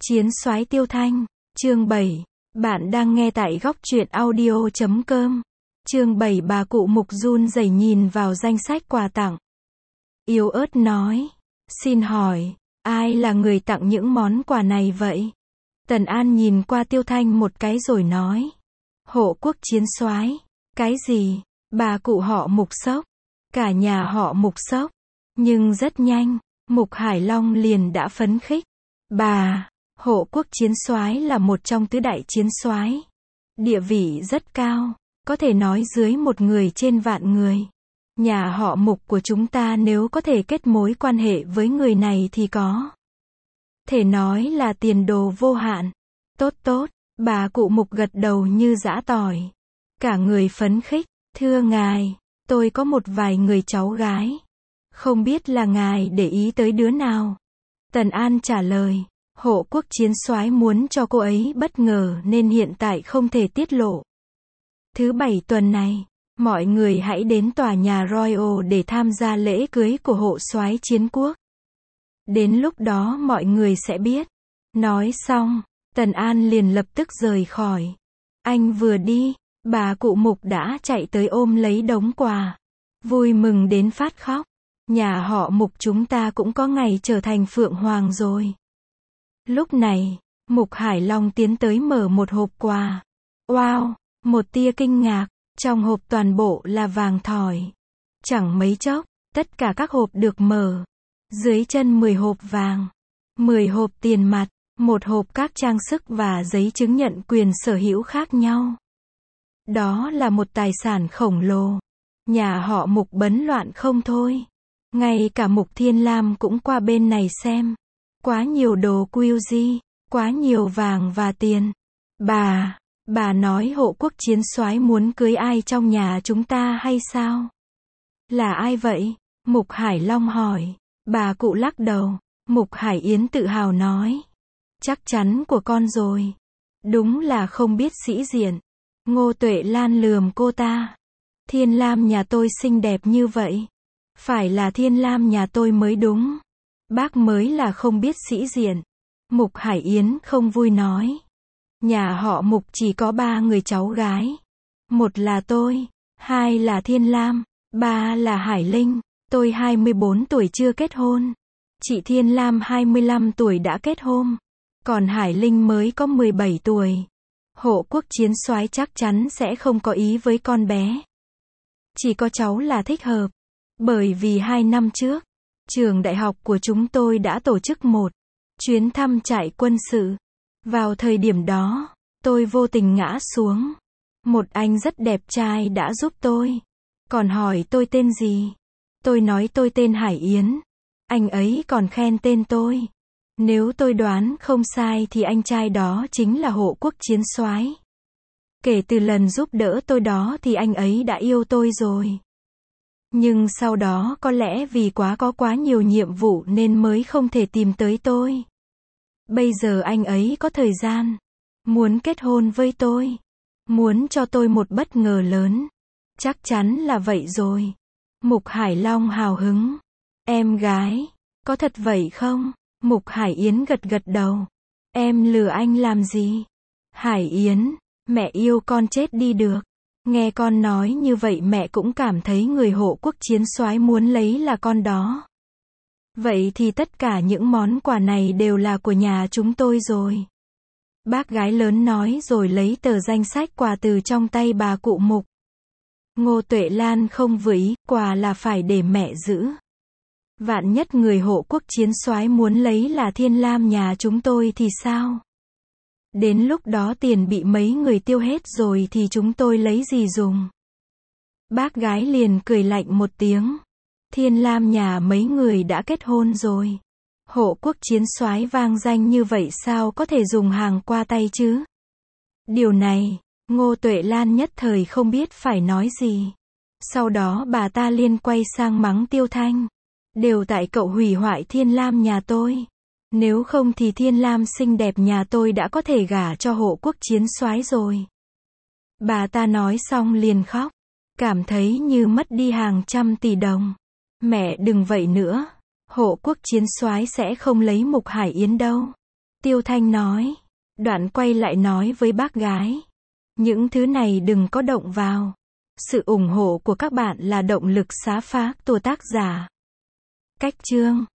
Chiến soái Tiêu Thanh, chương 7. Bạn đang nghe tại góc truyện audio.com. Chương 7. Bà cụ Mục run rẩy nhìn vào danh sách quà tặng. Yếu ớt nói, xin hỏi, ai là người tặng những món quà này vậy? Tần An nhìn qua Tiêu Thanh một cái rồi nói, hộ quốc chiến soái. Cái gì? Bà cụ họ Mục sốc. Cả nhà họ Mục sốc. Nhưng rất nhanh, Mục Hải Long liền đã phấn khích. Bà, hộ quốc chiến soái là một trong tứ đại chiến soái. Địa vị rất cao, có thể nói dưới một người trên vạn người. Nhà họ Mục của chúng ta nếu có thể kết mối quan hệ với người này thì có thể nói là tiền đồ vô hạn. Tốt tốt, bà cụ Mục gật đầu như giã tỏi. Cả người phấn khích, thưa ngài, tôi có một vài người cháu gái. Không biết là ngài để ý tới đứa nào? Tần An trả lời, hộ quốc chiến soái muốn cho cô ấy bất ngờ nên hiện tại không thể tiết lộ. Thứ Bảy tuần này, mọi người hãy đến tòa nhà Royal để tham gia lễ cưới của hộ soái chiến quốc. Đến lúc đó mọi người sẽ biết. Nói xong, Tần An liền lập tức rời khỏi. Anh vừa đi, bà cụ Mục đã chạy tới ôm lấy đống quà. Vui mừng đến phát khóc. Nhà họ Mục chúng ta cũng có ngày trở thành Phượng Hoàng rồi. Lúc này, Mục Hải Long tiến tới mở một hộp quà. Wow, một tia kinh ngạc, trong hộp toàn bộ là vàng thỏi. Chẳng mấy chốc, tất cả các hộp được mở. Dưới chân 10 hộp vàng, 10 hộp tiền mặt, một hộp các trang sức và giấy chứng nhận quyền sở hữu khác nhau. Đó là một tài sản khổng lồ. Nhà họ Mục bấn loạn không thôi. Ngay cả Mục Thiên Lam cũng qua bên này xem. Quá nhiều đồ QG, quá nhiều vàng và tiền. Bà nói hộ quốc chiến soái muốn cưới ai trong nhà chúng ta hay sao? Là ai vậy? Mục Hải Long hỏi. Bà cụ lắc đầu. Mục Hải Yến tự hào nói. Chắc chắn của con rồi. Đúng là không biết sĩ diện. Ngô Tuệ Lan lườm cô ta. Thiên Lam nhà tôi xinh đẹp như vậy. Phải là Thiên Lam nhà tôi mới đúng. Bác mới là không biết sĩ diện. Mục Hải Yến không vui nói. Nhà họ Mục chỉ có 3 người cháu gái. Một là tôi, 2 là Thiên Lam, 3 là Hải Linh. Tôi 24 tuổi chưa kết hôn. Chị Thiên Lam 25 tuổi đã kết hôn. Còn Hải Linh mới có 17 tuổi. Hộ quốc chiến soái chắc chắn sẽ không có ý với con bé. Chỉ có cháu là thích hợp. Bởi vì 2 năm trước, trường đại học của chúng tôi đã tổ chức một chuyến thăm trại quân sự. Vào thời điểm đó, tôi vô tình ngã xuống. Một anh rất đẹp trai đã giúp tôi. Còn hỏi tôi tên gì? Tôi nói tôi tên Hải Yến. Anh ấy còn khen tên tôi. Nếu tôi đoán không sai thì anh trai đó chính là hộ quốc chiến soái. Kể từ lần giúp đỡ tôi đó thì anh ấy đã yêu tôi rồi. Nhưng sau đó có lẽ vì có quá nhiều nhiệm vụ nên mới không thể tìm tới tôi. Bây giờ anh ấy có thời gian. Muốn kết hôn với tôi. Muốn cho tôi một bất ngờ lớn. Chắc chắn là vậy rồi. Mục Hải Long hào hứng. Em gái, có thật vậy không? Mục Hải Yến gật gật đầu. Em lừa anh làm gì? Hải Yến, mẹ yêu con chết đi được. Nghe con nói như vậy mẹ cũng cảm thấy người hộ quốc chiến soái muốn lấy là con đó. Vậy thì tất cả những món quà này đều là của nhà chúng tôi rồi. Bác gái lớn nói rồi lấy tờ danh sách quà từ trong tay bà cụ Mục. Ngô Tuệ Lan không vừa ý, quà là phải để mẹ giữ. Vạn nhất người hộ quốc chiến soái muốn lấy là Thiên Lam nhà chúng tôi thì sao? Đến lúc đó tiền bị mấy người tiêu hết rồi thì chúng tôi lấy gì dùng? Bác gái liền cười lạnh một tiếng. Thiên Lam nhà mấy người đã kết hôn rồi. Hộ quốc chiến soái vang danh như vậy sao có thể dùng hàng qua tay chứ? Điều này, Ngô Tuệ Lan nhất thời không biết phải nói gì. Sau đó bà ta liền quay sang mắng Tiêu Thanh. Đều tại cậu hủy hoại Thiên Lam nhà tôi. Nếu không thì Thiên Lam xinh đẹp nhà tôi đã có thể gả cho hộ quốc chiến soái rồi. Bà ta nói xong liền khóc. Cảm thấy như mất đi hàng trăm tỷ đồng. Mẹ đừng vậy nữa. Hộ quốc chiến soái sẽ không lấy Mục Hải Yến đâu. Tiêu Thanh nói. Đoạn quay lại nói với bác gái. Những thứ này đừng có động vào. Sự ủng hộ của các bạn là động lực xá phác của tác giả. Cách chương